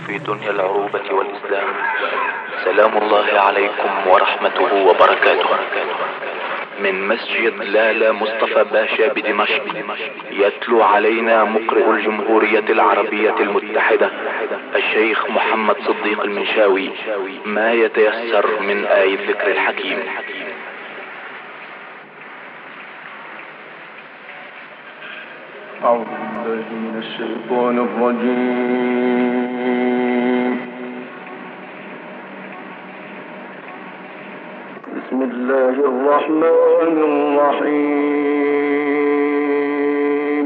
في دنيا العروبة والإسلام. سلام الله عليكم ورحمته وبركاته. من مسجد لالا مصطفى باشا بدمشق يتلو علينا مقرئ الجمهورية العربية المتحدة الشيخ محمد صديق المنشاوي ما يتيسر من آي الذكر الحكيم. أعوذ بالله من الشيطان الرجيم. بسم الله الرحمن الرحيم.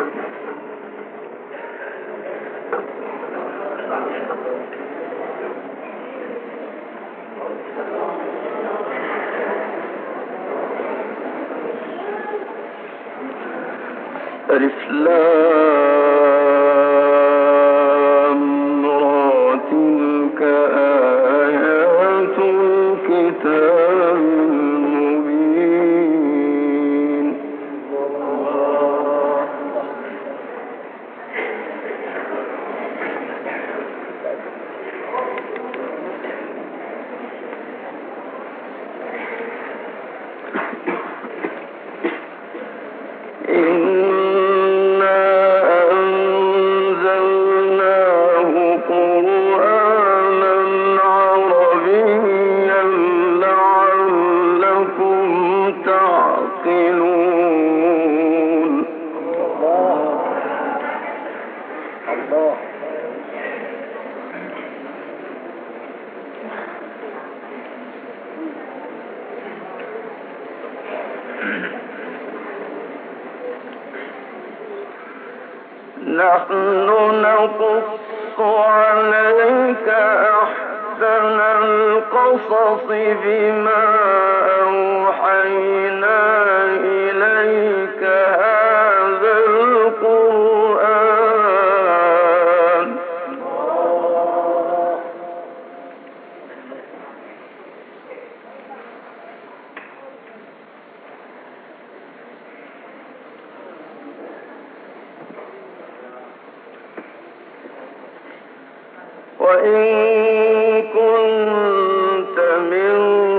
ألف لام را تلك آيات الكتاب المبين. نحن نقص عليك أحسن القصص بما أوحينا إليك هذا القرآن. وإن كنت من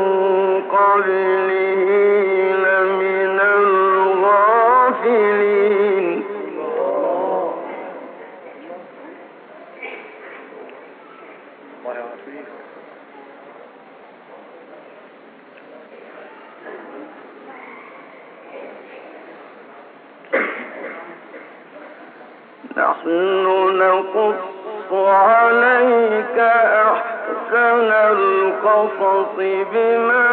قبله لمن الغافلين. نحن نقص عليك أحسن القصص بما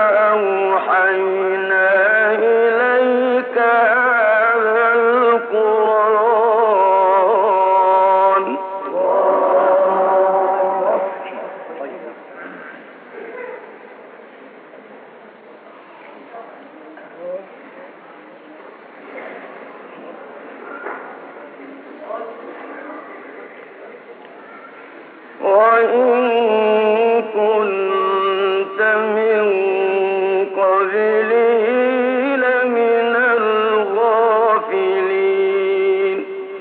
أوحينا إليك هذا القرآن. وإن كنت من قبله لمن الغافلين.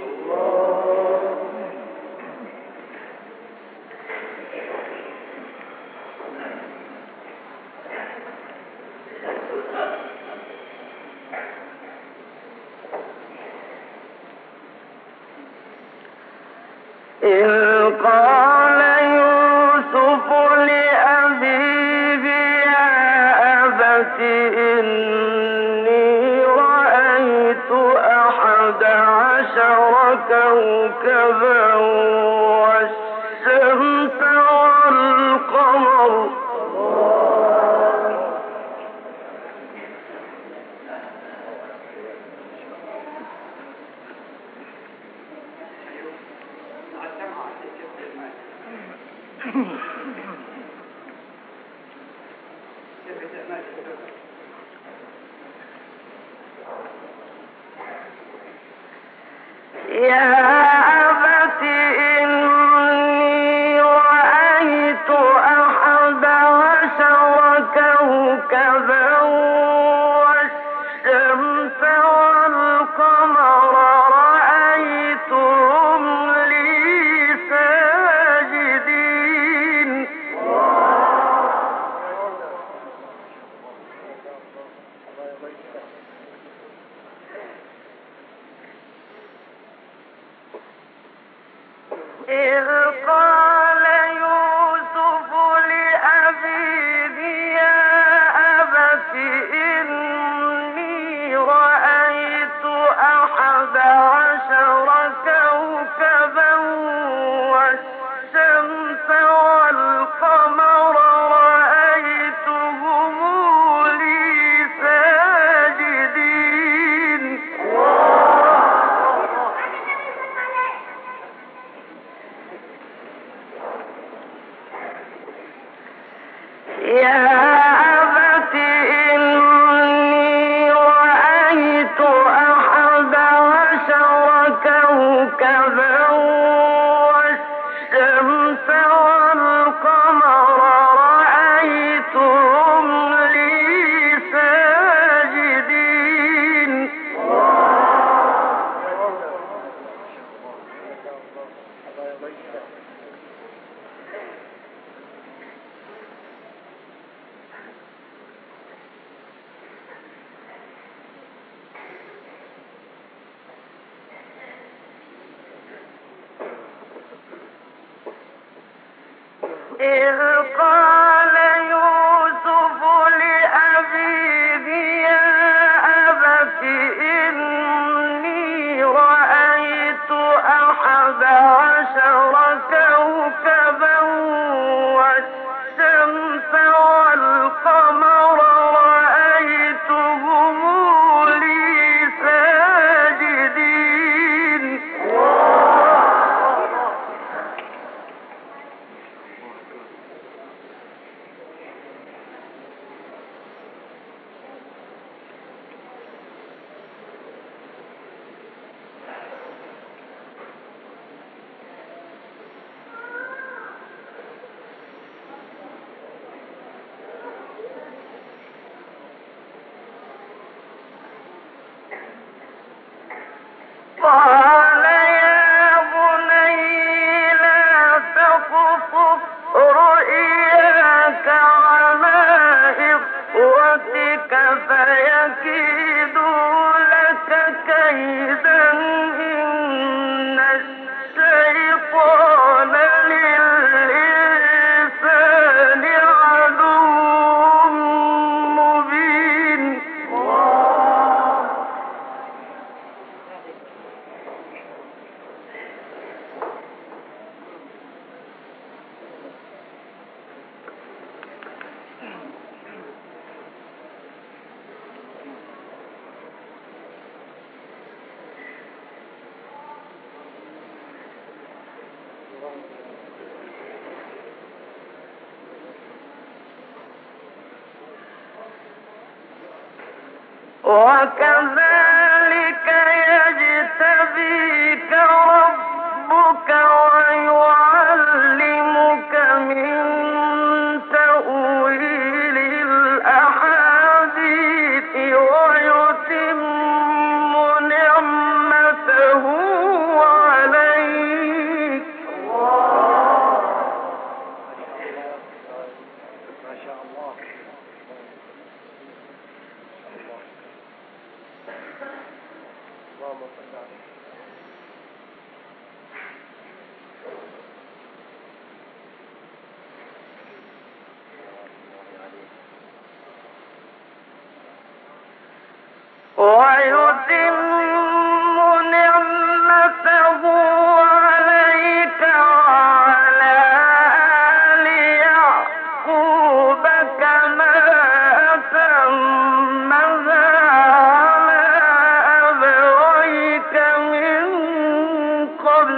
إذ قال يوسف لأبيه يا أبت إني رأيت 11 كوكبا والشمس والقمر. يا أبت إني رأيت 11 كوكبا والشمس والقمر رأيتهم لي ساجدين. وكذلك يجتبيك ربك ويعلمك من تأويل الأحاديث ويتم نعمته عليك. ما شاء الله. اللهم صل على ويتم نعمته عليك وعلى آل يعقوب كما أتمها على أبويك من قبل.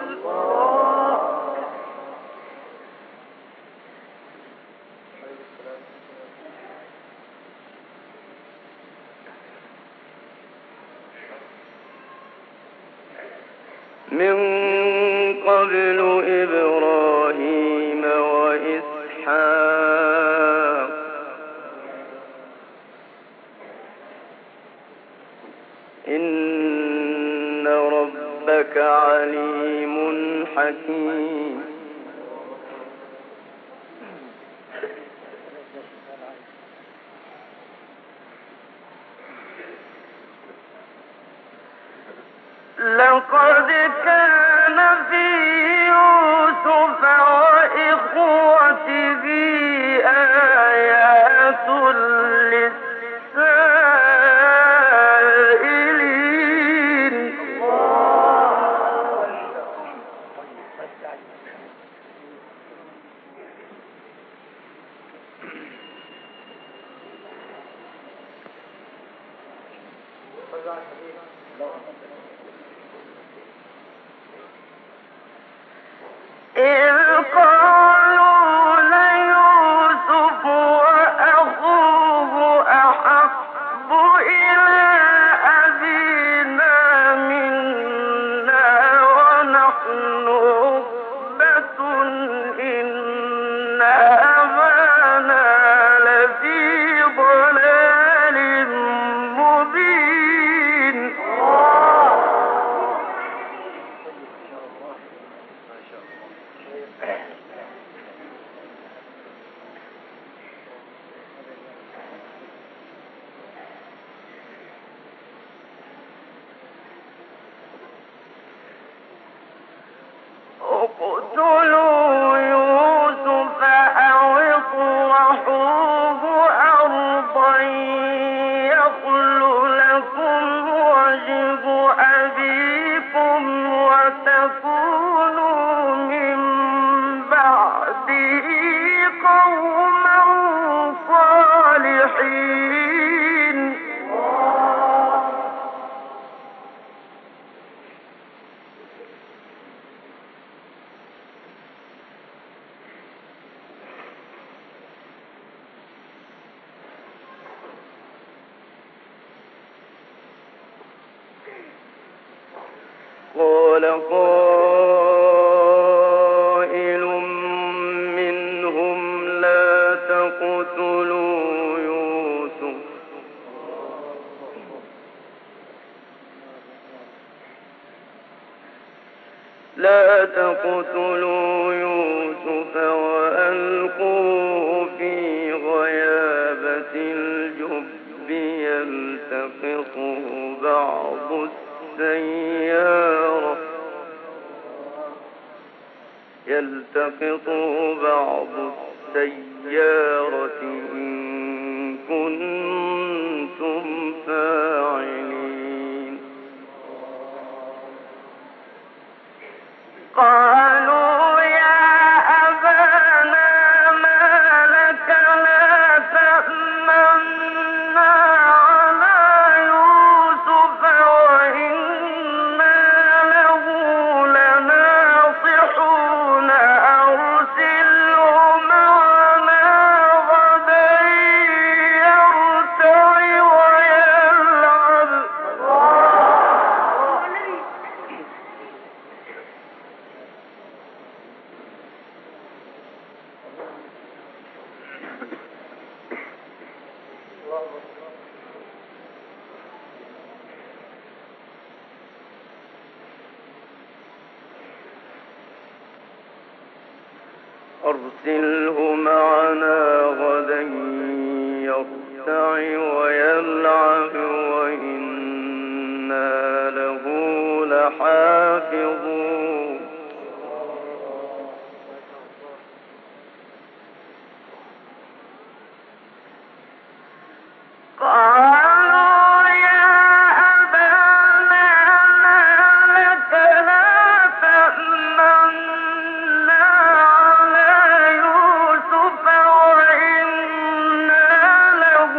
من قبل إبراهيم وإسحاق إن ربك عليم حكيم. لقد كان في قال قائل منهم لا تقتلوا يوسف وألقوه في غيابة الجب يلتقطه بعض السيارة إن كنتم فاعلين قالوا يا أبانا ما لك لا تأمنا على يوسف وإنا له لناصحون أرسله معنا غدا يرتع ويلعب أرسله معنا غدا يرتع ويلعب وإنا له لحافظون قالوا يا أبانا ما لك لا تأمنا على يوسف وإنا له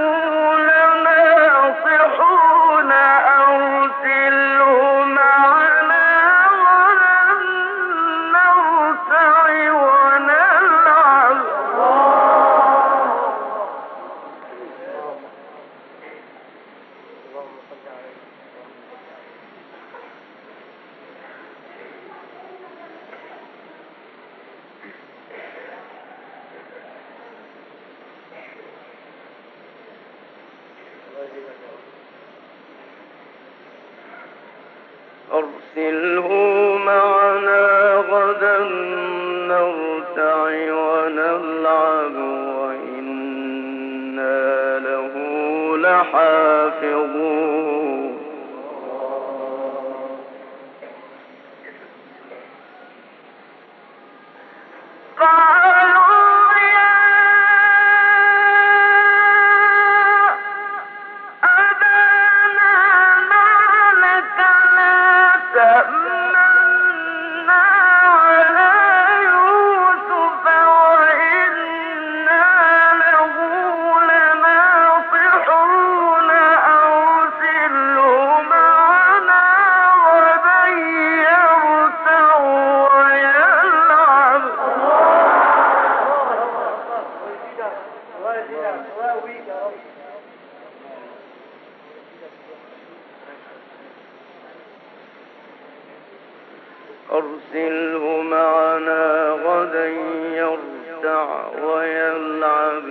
لناصحون أرسله معنا غدا نرتع ونلعب أرسله معنا غدا نرتع ونلعب وإنا له لحافظون قالوا يا أبانا ما لك لا تأمنا على يوسف وإنا له لناصحون أرسله أرسله معنا غدا يرتع ويلعب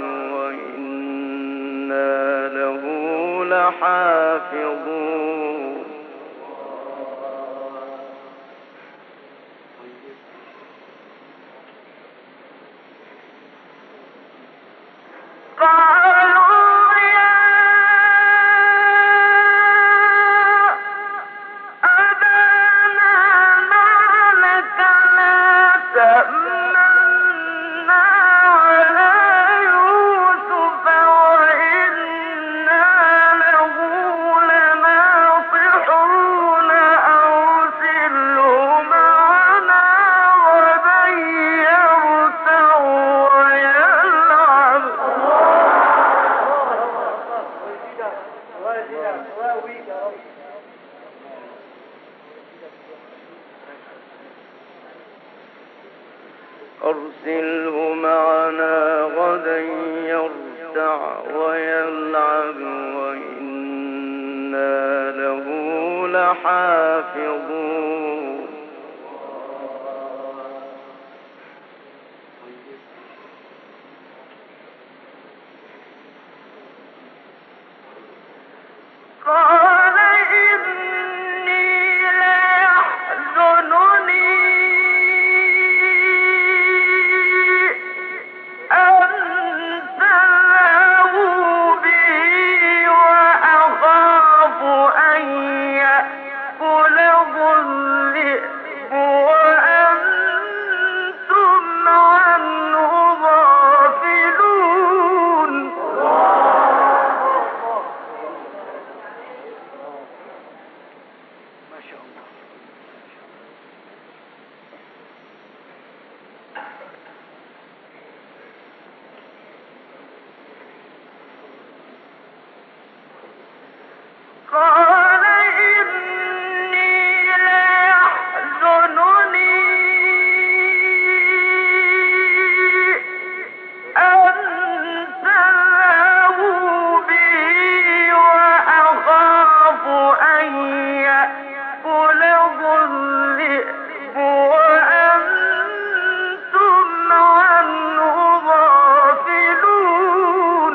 وإنا له لحافظون قالوا يا أبانا ما لك لا تأمنا على يوسف وإنا له لناصحون أرسله معنا غدا يرتع ويلعب أرسله معنا غدا يرتع ويلعب وإنا له لحافظون قال إني ليحزنني أن تذهبوا به وأخاف أن يأكله الذئب وأنتم عنه غافلون قال إني ليحزنني أن تذهبوا به وأخاف أن يأكله الذئب وأنتم عنه غافلون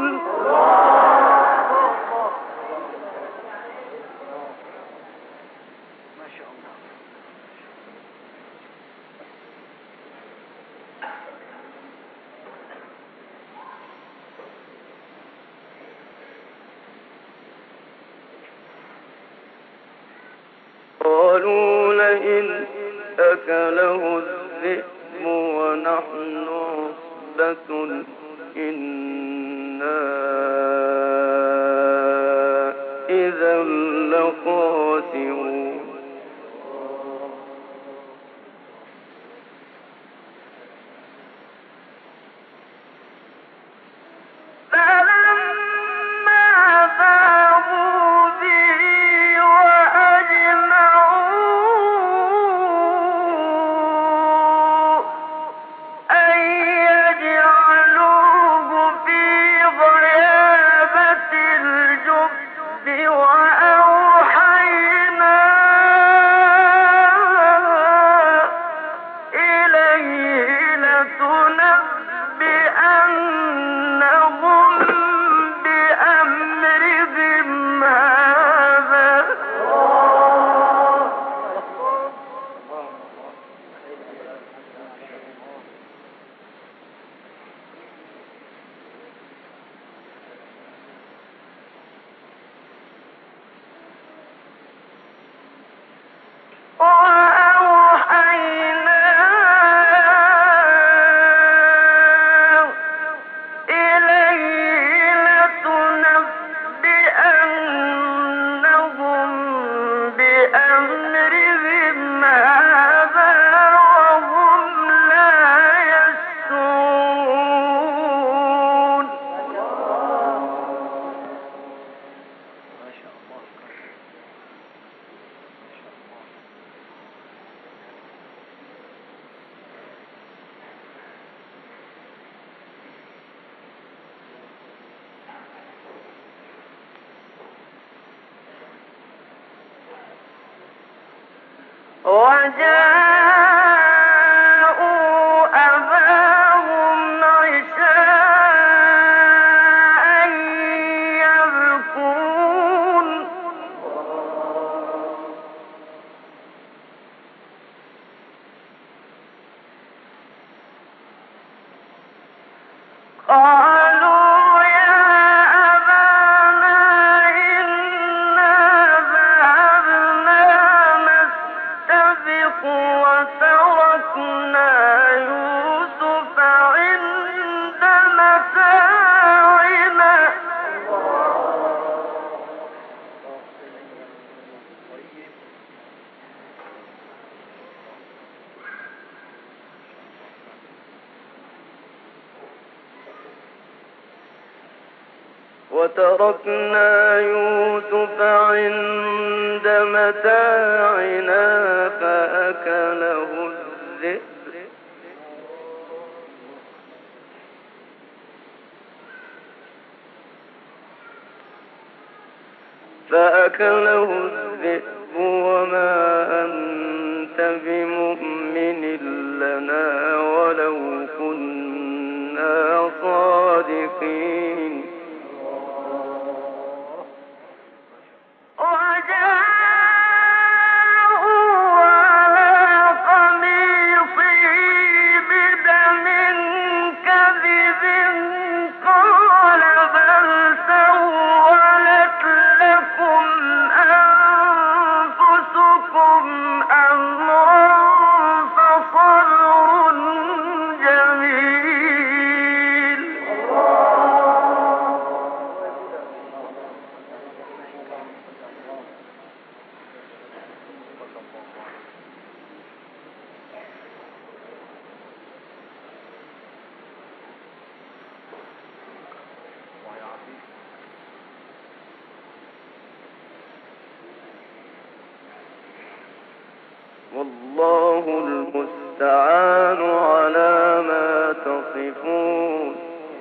قالوا لئن أكله الذئب ونحن عصبة إنا إذا لخاسرون فلما ذهبوا به وأجمعوا أن يجعلوه في غيابة الجب وأوحينا إليه لتنبئنهم بأمرهم هذا وأوحينا إليه لتنبئنهم بأمرهم هذا وهم لا يشعرون وجاء قالوا يا أبانا إنا ذهبنا نستبق وتركنا يوسف عند متاعنا فأكله الذئب وما أنت بمؤمن لنا ولو كنا صادقين والله المستعان على ما تصفون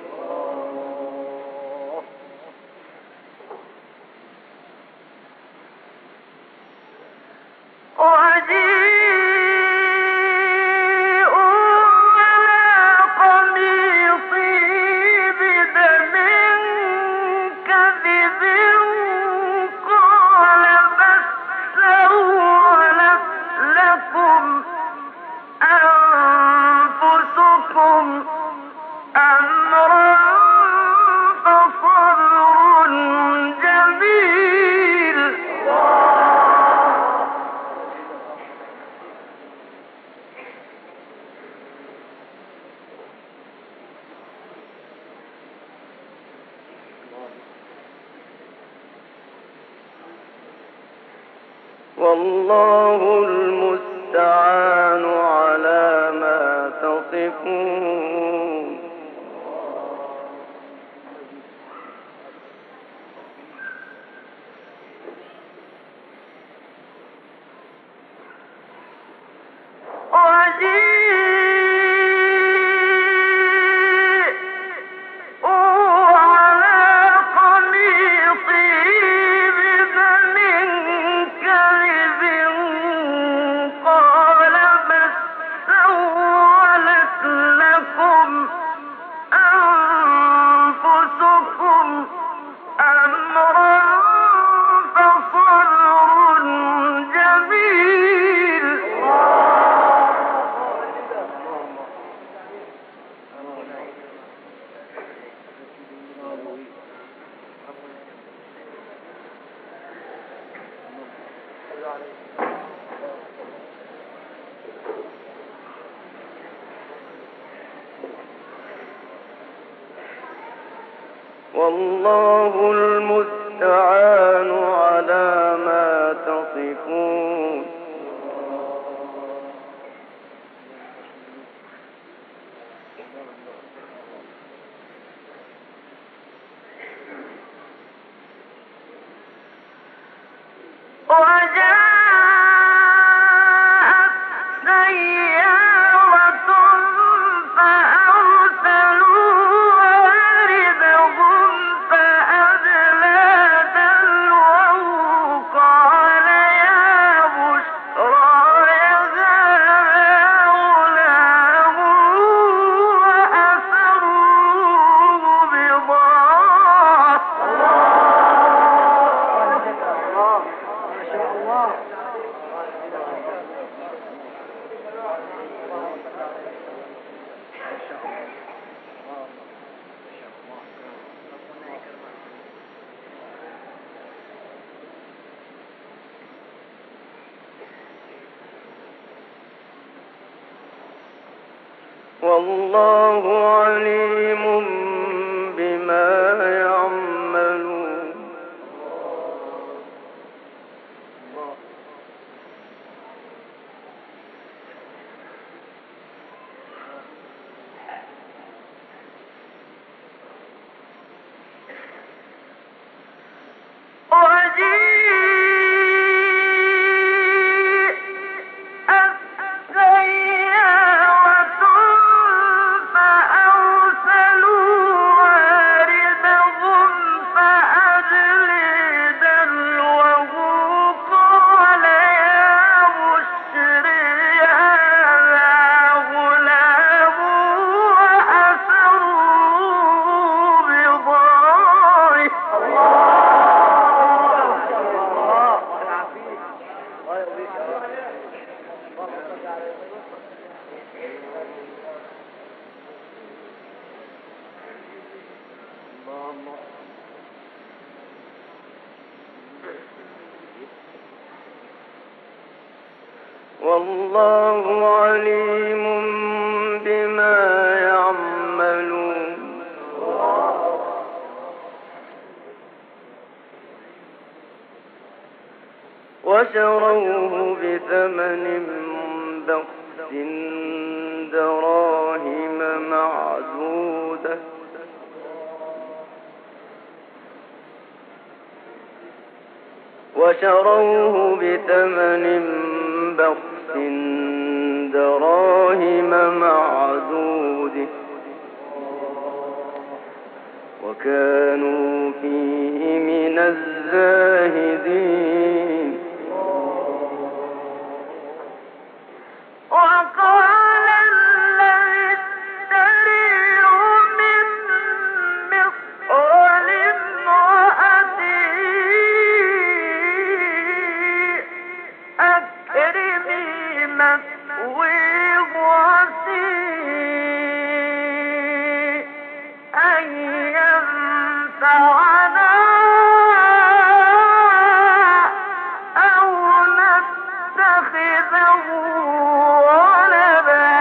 والله المستعان على ما تصفون والله المستعان على ما تصفون والله عليم بما يعملون والله عليم بما يعملون وشروه بثمن بخس دراهم معدودة وكانوا فيه من الزاهدين وقال الذي اشتريه من مصر لامرأته أكرمي مثواه عسى أن ينفعنا أو نتخذه ولدا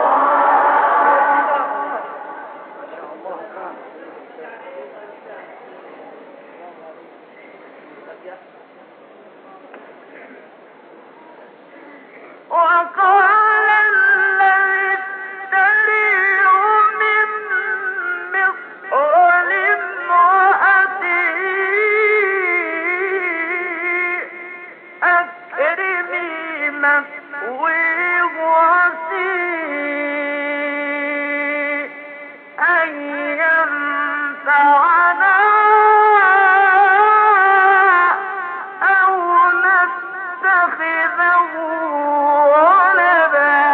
وقال الذي اشتريه من مصر لامرأته أكرمي مثواه عسى أن ينفعنا أو نتخذه ولدا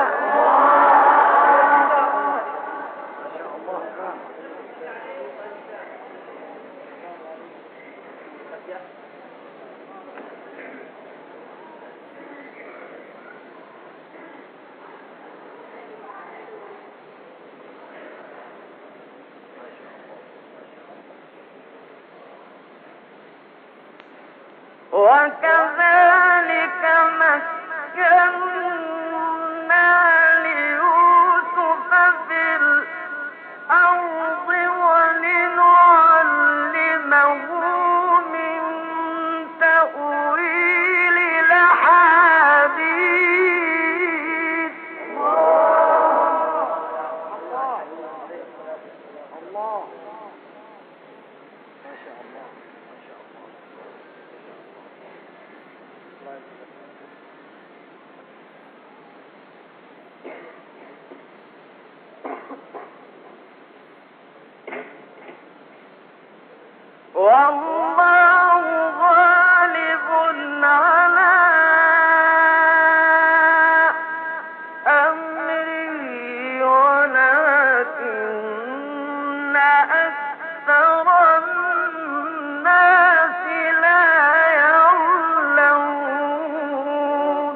وكذلك مكنا ليوسف في الأرض ولنعلمه من تأويل الأحاديث والله غالب على أمره ولكن أكثر الناس لا يعلمون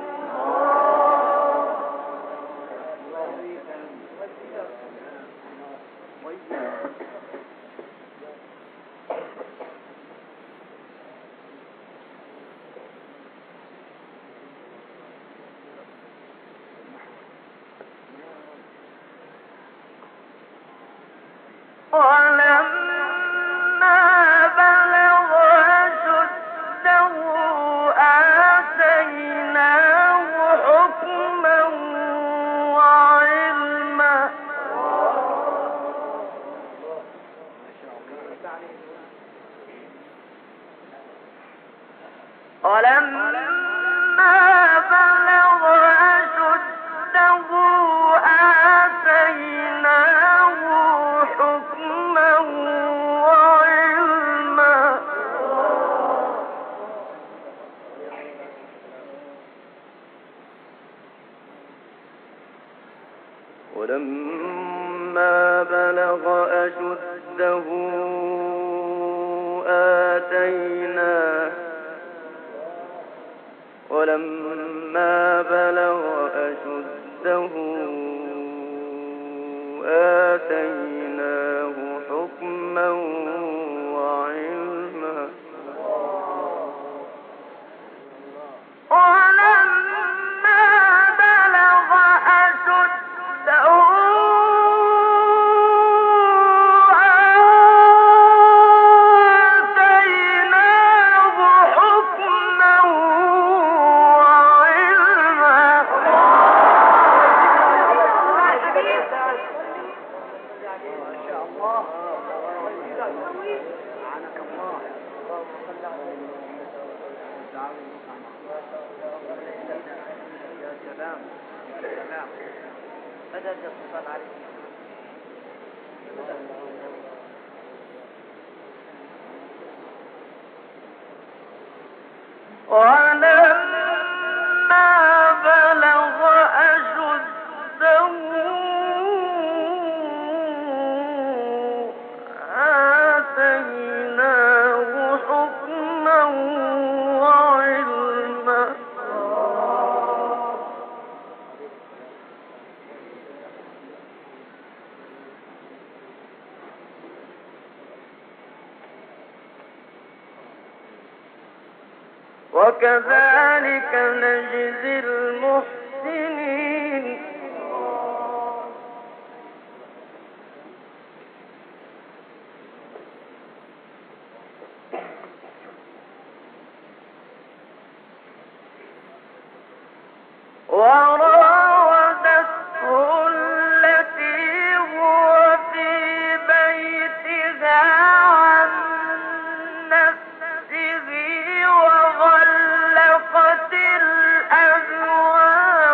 ولما بلغ أشده آتيناه ولما بلغ أشده آتيناه حكما وعلما وكذلك نجزي المحسنين وراودته التي هو في بيتها عن نفسه وغلقت الأبواب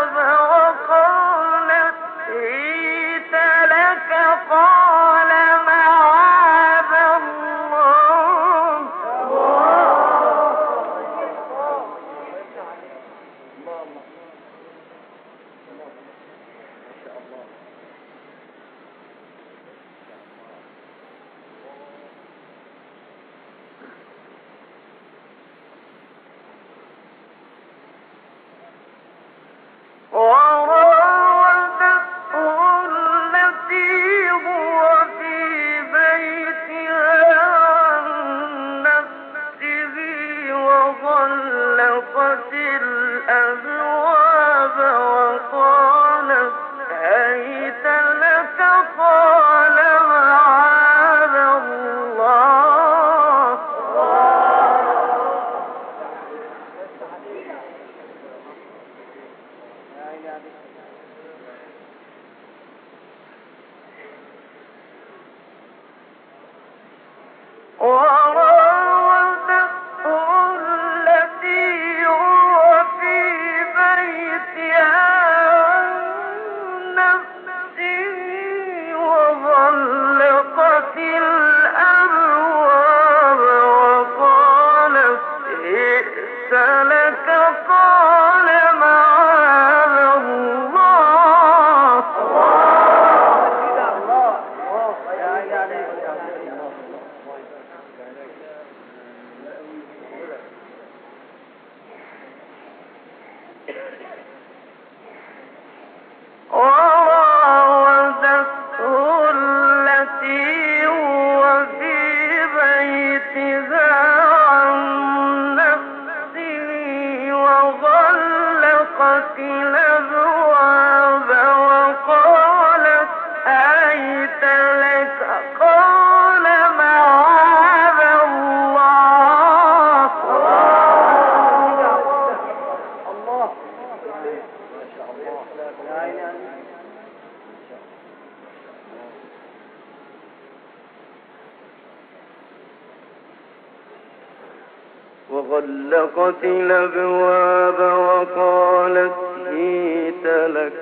وغلقت الأبواب وقالت هيت لك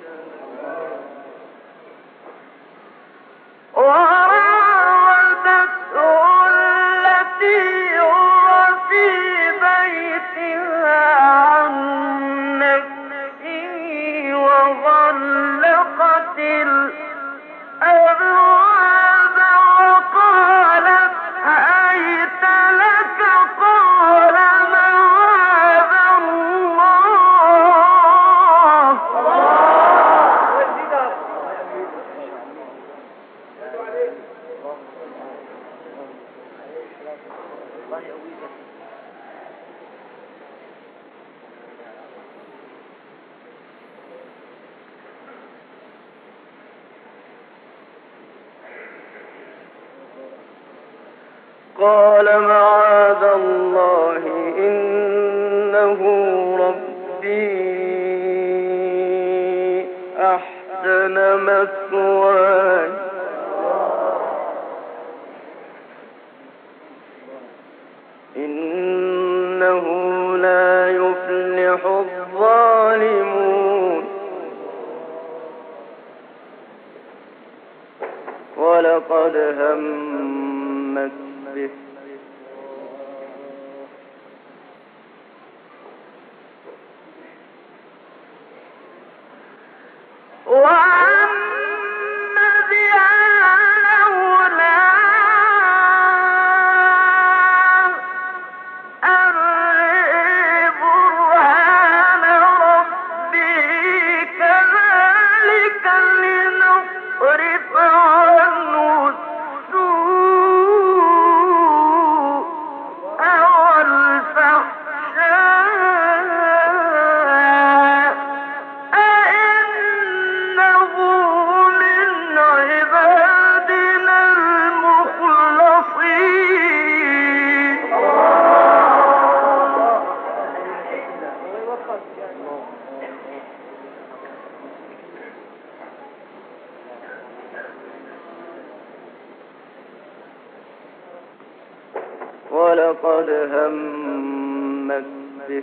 قال معاذ الله إنه ربي أحسن مثواي إنه لا يفلح الظالمون ولقد همت به ولقد همت به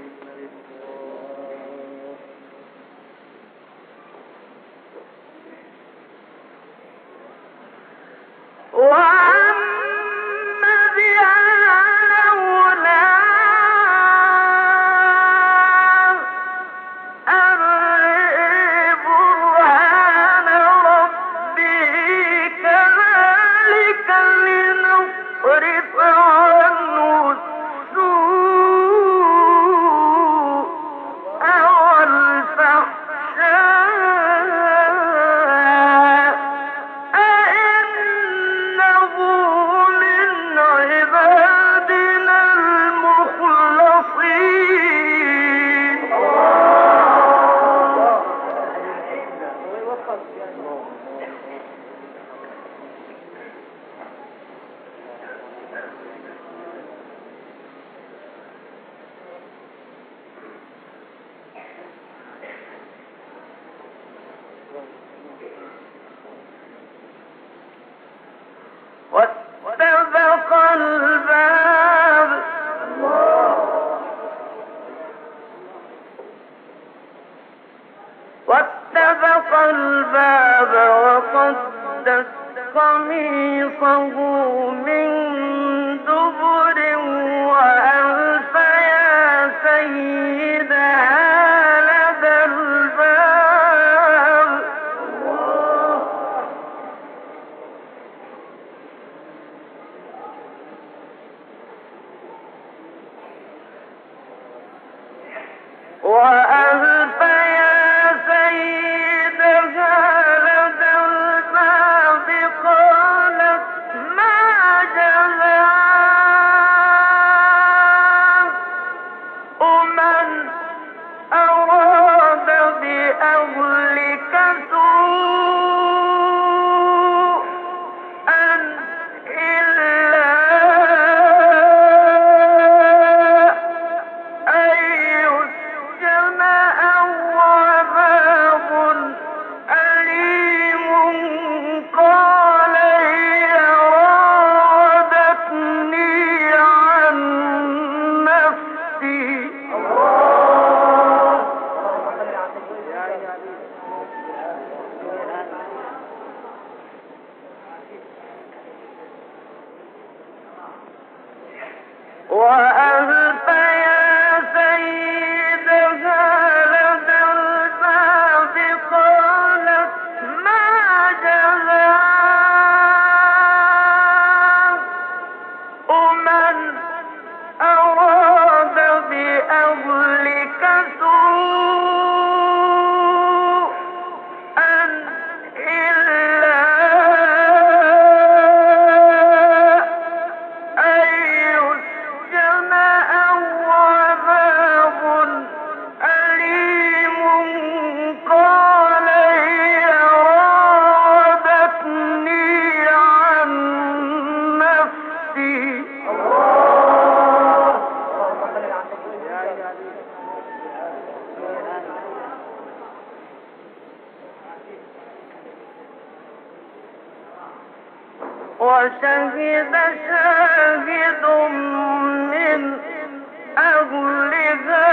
واتبق الباب وقدت قميصه من دبر وألف يا سيدها لدى الباب وألف يا سيدها لدى الباب قالت ما جزاء وألف يا سيدها لدى الباب قالت ما جزاء من أراد بأهلك سوءا إلا أن يسجن أو عذاب أليم قال هي راودتني عن نفسي وشهد شاهد من أهلها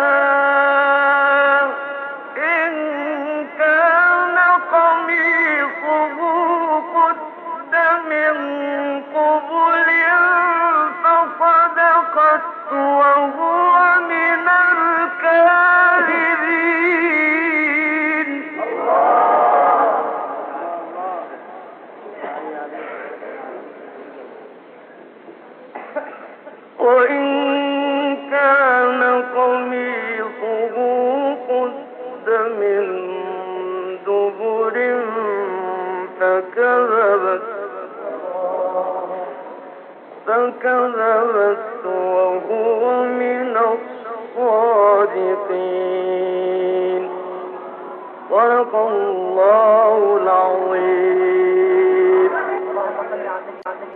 إن كان قميصه قد من قبل فصدقت وهو من الكاذبين وإن كان قميصه قد من دبر فكذبت وهو من الصادقين صدق الله العظيم.